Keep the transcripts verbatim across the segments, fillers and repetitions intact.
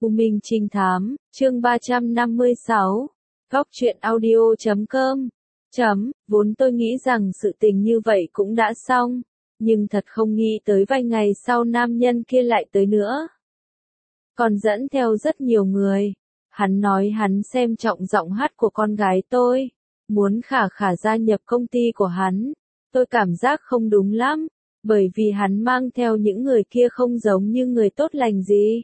U Minh Trinh Thám, chương ba trăm năm mươi sáu, góc truyện audio chấm com, chấm, vốn tôi nghĩ rằng sự tình như vậy cũng đã xong, nhưng thật không nghĩ tới vài ngày sau nam nhân kia lại tới nữa. Còn dẫn theo rất nhiều người, hắn nói hắn xem trọng giọng hát của con gái tôi, muốn Khả Khả gia nhập công ty của hắn, tôi cảm giác không đúng lắm, bởi vì hắn mang theo những người kia không giống như người tốt lành gì.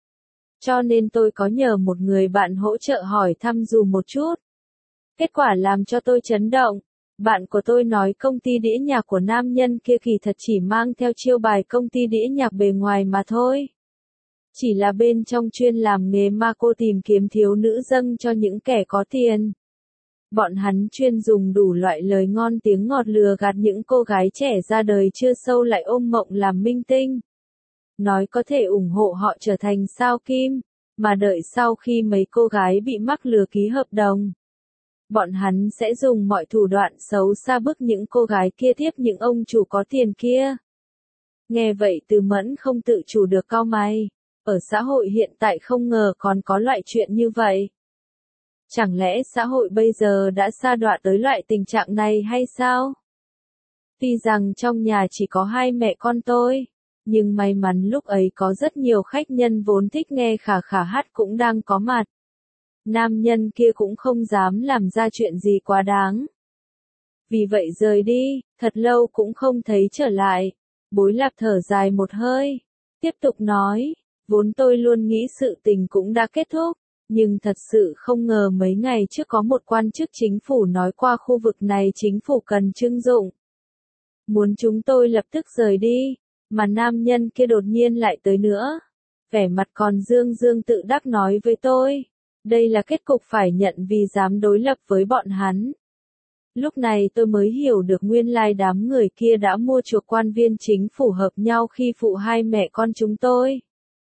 Cho nên tôi có nhờ một người bạn hỗ trợ hỏi thăm dù một chút. Kết quả làm cho tôi chấn động. Bạn của tôi nói công ty đĩa nhạc của nam nhân kia kỳ thật chỉ mang theo chiêu bài công ty đĩa nhạc bề ngoài mà thôi. Chỉ là bên trong chuyên làm nghề ma cô tìm kiếm thiếu nữ dâng cho những kẻ có tiền. Bọn hắn chuyên dùng đủ loại lời ngon tiếng ngọt lừa gạt những cô gái trẻ ra đời chưa sâu lại ôm mộng làm minh tinh. Nói có thể ủng hộ họ trở thành sao kim, mà đợi sau khi mấy cô gái bị mắc lừa ký hợp đồng. Bọn hắn sẽ dùng mọi thủ đoạn xấu xa bức những cô gái kia tiếp những ông chủ có tiền kia. Nghe vậy Từ Mẫn không tự chủ được cau mày. Ở xã hội hiện tại không ngờ còn có loại chuyện như vậy. Chẳng lẽ xã hội bây giờ đã sa đọa tới loại tình trạng này hay sao? Tuy rằng trong nhà chỉ có hai mẹ con tôi, nhưng may mắn lúc ấy có rất nhiều khách nhân vốn thích nghe Khả Khả hát cũng đang có mặt. Nam nhân kia cũng không dám làm ra chuyện gì quá đáng. Vì vậy rời đi, thật lâu cũng không thấy trở lại. Bối Lạp thở dài một hơi, tiếp tục nói, vốn tôi luôn nghĩ sự tình cũng đã kết thúc, nhưng thật sự không ngờ mấy ngày trước có một quan chức chính phủ nói qua khu vực này chính phủ cần trưng dụng. Muốn chúng tôi lập tức rời đi, mà nam nhân kia đột nhiên lại tới nữa. Vẻ mặt còn dương dương tự đắc nói với tôi, đây là kết cục phải nhận vì dám đối lập với bọn hắn. Lúc này tôi mới hiểu được nguyên lai đám người kia đã mua chuộc quan viên chính phủ hợp nhau khi phụ hai mẹ con chúng tôi.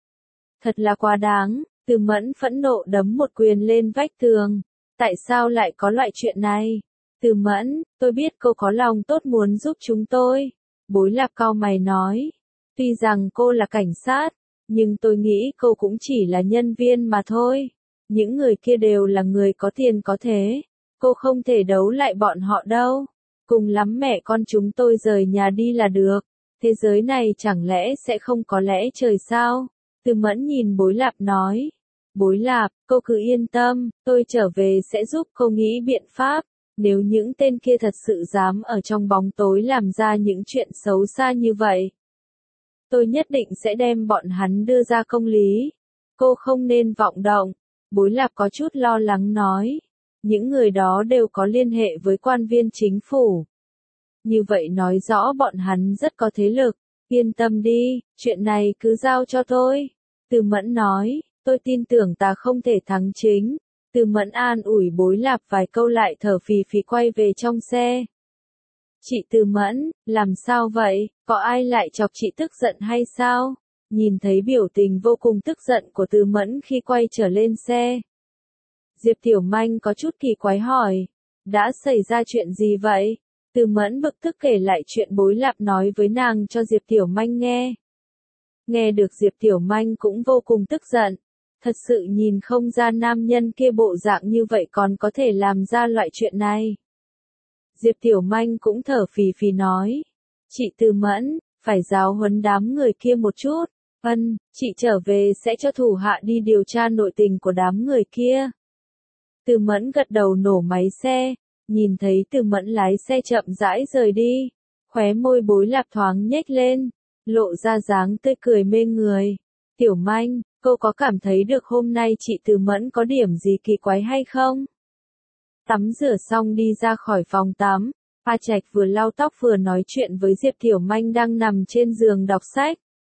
Thật là quá đáng, Từ Mẫn phẫn nộ đấm một quyền lên vách tường. Tại sao lại có loại chuyện này? Từ Mẫn, tôi biết cô có lòng tốt muốn giúp chúng tôi. Bối Lạp cau mày nói. Tuy rằng cô là cảnh sát, nhưng tôi nghĩ cô cũng chỉ là nhân viên mà thôi. Những người kia đều là người có tiền có thế. Cô không thể đấu lại bọn họ đâu. Cùng lắm mẹ con chúng tôi rời nhà đi là được. Thế giới này chẳng lẽ sẽ không có lẽ trời sao? Từ Mẫn nhìn Bối Lạp nói. Bối Lạp, cô cứ yên tâm, tôi trở về sẽ giúp cô nghĩ biện pháp. Nếu những tên kia thật sự dám ở trong bóng tối làm ra những chuyện xấu xa như vậy, tôi nhất định sẽ đem bọn hắn đưa ra công lý. Cô không nên vọng động. Bối Lạp có chút lo lắng nói. Những người đó đều có liên hệ với quan viên chính phủ. Như vậy nói rõ bọn hắn rất có thế lực. Yên tâm đi, chuyện này cứ giao cho tôi. Từ Mẫn nói, tôi tin tưởng ta không thể thắng chính. Từ Mẫn an ủi Bối Lạp vài câu lại thở phì phì quay về trong xe. Chị Từ Mẫn, làm sao vậy, có ai lại chọc chị tức giận hay sao? Nhìn thấy biểu tình vô cùng tức giận của Từ Mẫn khi quay trở lên xe. Diệp Tiểu Manh có chút kỳ quái hỏi, đã xảy ra chuyện gì vậy? Từ Mẫn bực tức kể lại chuyện Bối Lạp nói với nàng cho Diệp Tiểu Manh nghe. Nghe được Diệp Tiểu Manh cũng vô cùng tức giận. Thật sự nhìn không ra nam nhân kia bộ dạng như vậy còn có thể làm ra loại chuyện này. Diệp Tiểu Manh cũng thở phì phì nói. Chị Từ Mẫn, phải giáo huấn đám người kia một chút. Vâng, chị trở về sẽ cho thủ hạ đi điều tra nội tình của đám người kia. Từ Mẫn gật đầu nổ máy xe. Nhìn thấy Từ Mẫn lái xe chậm rãi rời đi. Khóe môi Bối Lạp thoáng nhếch lên. Lộ ra dáng tươi cười mê người. Tiểu Manh, cô có cảm thấy được hôm nay chị Từ Mẫn có điểm gì kỳ quái hay không? Tắm rửa xong đi ra khỏi phòng tắm, A Trạch vừa lau tóc vừa nói chuyện với Diệp Tiểu Manh đang nằm trên giường đọc sách.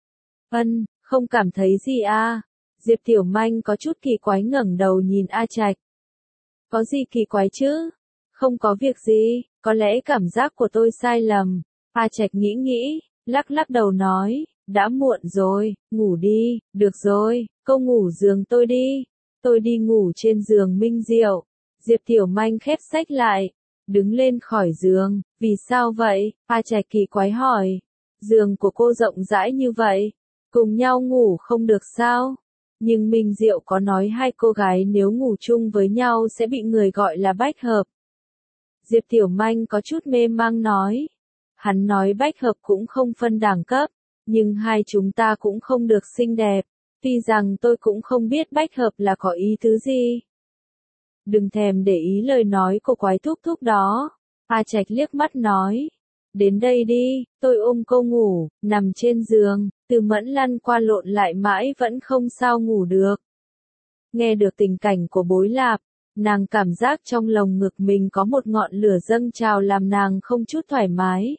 Ân, không cảm thấy gì à? Diệp Tiểu Manh có chút kỳ quái ngẩng đầu nhìn A Trạch. Có gì kỳ quái chứ? Không có việc gì, có lẽ cảm giác của tôi sai lầm. A Trạch nghĩ nghĩ, lắc lắc đầu nói, đã muộn rồi, ngủ đi, được rồi, cô ngủ giường tôi đi. Tôi đi ngủ trên giường Minh Diệu. Diệp Tiểu Manh khép sách lại, đứng lên khỏi giường, vì sao vậy? A Trạch kỳ quái hỏi. Giường của cô rộng rãi như vậy, cùng nhau ngủ không được sao? Nhưng Minh Diệu có nói hai cô gái nếu ngủ chung với nhau sẽ bị người gọi là bách hợp. Diệp Tiểu Manh có chút mê mang nói. Hắn nói bách hợp cũng không phân đẳng cấp, nhưng hai chúng ta cũng không được xinh đẹp, tuy rằng tôi cũng không biết bách hợp là có ý tứ gì. Đừng thèm để ý lời nói của quái thúc thúc đó. A Trạch liếc mắt nói. Đến đây đi, tôi ôm cô ngủ, nằm trên giường, Từ Mẫn lăn qua lộn lại mãi vẫn không sao ngủ được. Nghe được tình cảnh của Bối Lạp, nàng cảm giác trong lồng ngực mình có một ngọn lửa dâng trào làm nàng không chút thoải mái.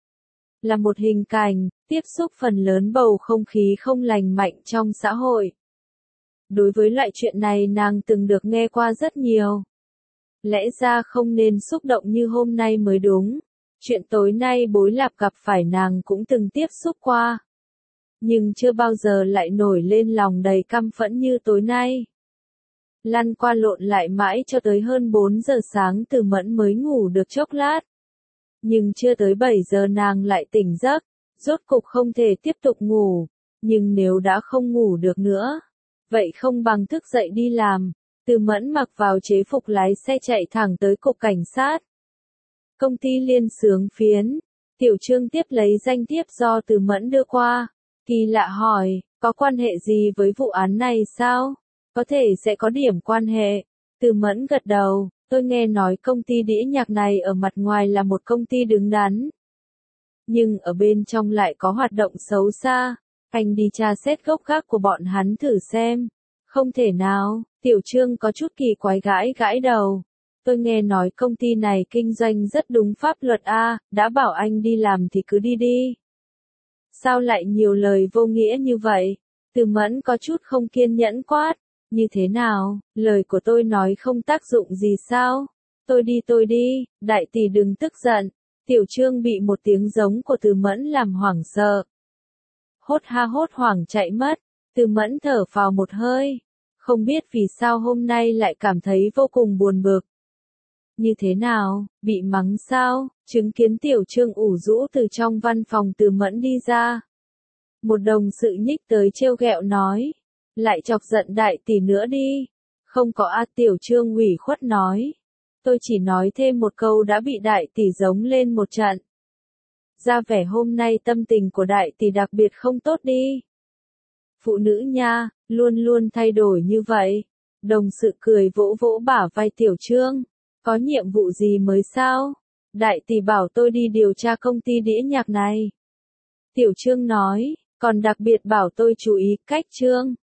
Là một hình cảnh, tiếp xúc phần lớn bầu không khí không lành mạnh trong xã hội. Đối với loại chuyện này nàng từng được nghe qua rất nhiều. Lẽ ra không nên xúc động như hôm nay mới đúng. Chuyện tối nay Bối Lạp gặp phải nàng cũng từng tiếp xúc qua. Nhưng chưa bao giờ lại nổi lên lòng đầy căm phẫn như tối nay. Lăn qua lộn lại mãi cho tới hơn bốn giờ sáng Từ Mẫn mới ngủ được chốc lát. Nhưng chưa tới bảy giờ nàng lại tỉnh giấc, rốt cục không thể tiếp tục ngủ. Nhưng nếu đã không ngủ được nữa, vậy không bằng thức dậy đi làm. Từ Mẫn mặc vào chế phục lái xe chạy thẳng tới cục cảnh sát. Công ty Liên Xướng Phiến. Tiểu Trương tiếp lấy danh thiếp do Từ Mẫn đưa qua. Kỳ lạ hỏi, có quan hệ gì với vụ án này sao? Có thể sẽ có điểm quan hệ. Từ Mẫn gật đầu, tôi nghe nói công ty đĩa nhạc này ở mặt ngoài là một công ty đứng đắn. Nhưng ở bên trong lại có hoạt động xấu xa. Anh đi tra xét gốc gác của bọn hắn thử xem. Không thể nào, Tiểu Trương có chút kỳ quái gãi gãi đầu. Tôi nghe nói công ty này kinh doanh rất đúng pháp luật a, đã bảo anh đi làm thì cứ đi đi. Sao lại nhiều lời vô nghĩa như vậy? Từ Mẫn có chút không kiên nhẫn quát. Như thế nào, lời của tôi nói không tác dụng gì sao? Tôi đi tôi đi, đại tỷ đừng tức giận. Tiểu Trương bị một tiếng giống của Từ Mẫn làm hoảng sợ. Hốt ha hốt hoảng chạy mất, Từ Mẫn thở phào một hơi. Không biết vì sao hôm nay lại cảm thấy vô cùng buồn bực. Như thế nào, bị mắng sao? Chứng kiến Tiểu Trương ủ rũ từ trong văn phòng Từ Mẫn đi ra. Một đồng sự nhích tới trêu ghẹo nói. Lại chọc giận đại tỷ nữa đi. Không có a, Tiểu Trương ủy khuất nói. Tôi chỉ nói thêm một câu đã bị đại tỷ giống lên một trận. Ra vẻ hôm nay tâm tình của đại tỷ đặc biệt không tốt đi. Phụ nữ nha, luôn luôn thay đổi như vậy. Đồng sự cười vỗ vỗ bả vai Tiểu Trương. Có nhiệm vụ gì mới sao? Đại tỷ bảo tôi đi điều tra công ty đĩa nhạc này. Tiểu Trương nói, còn đặc biệt bảo tôi chú ý cách Trương.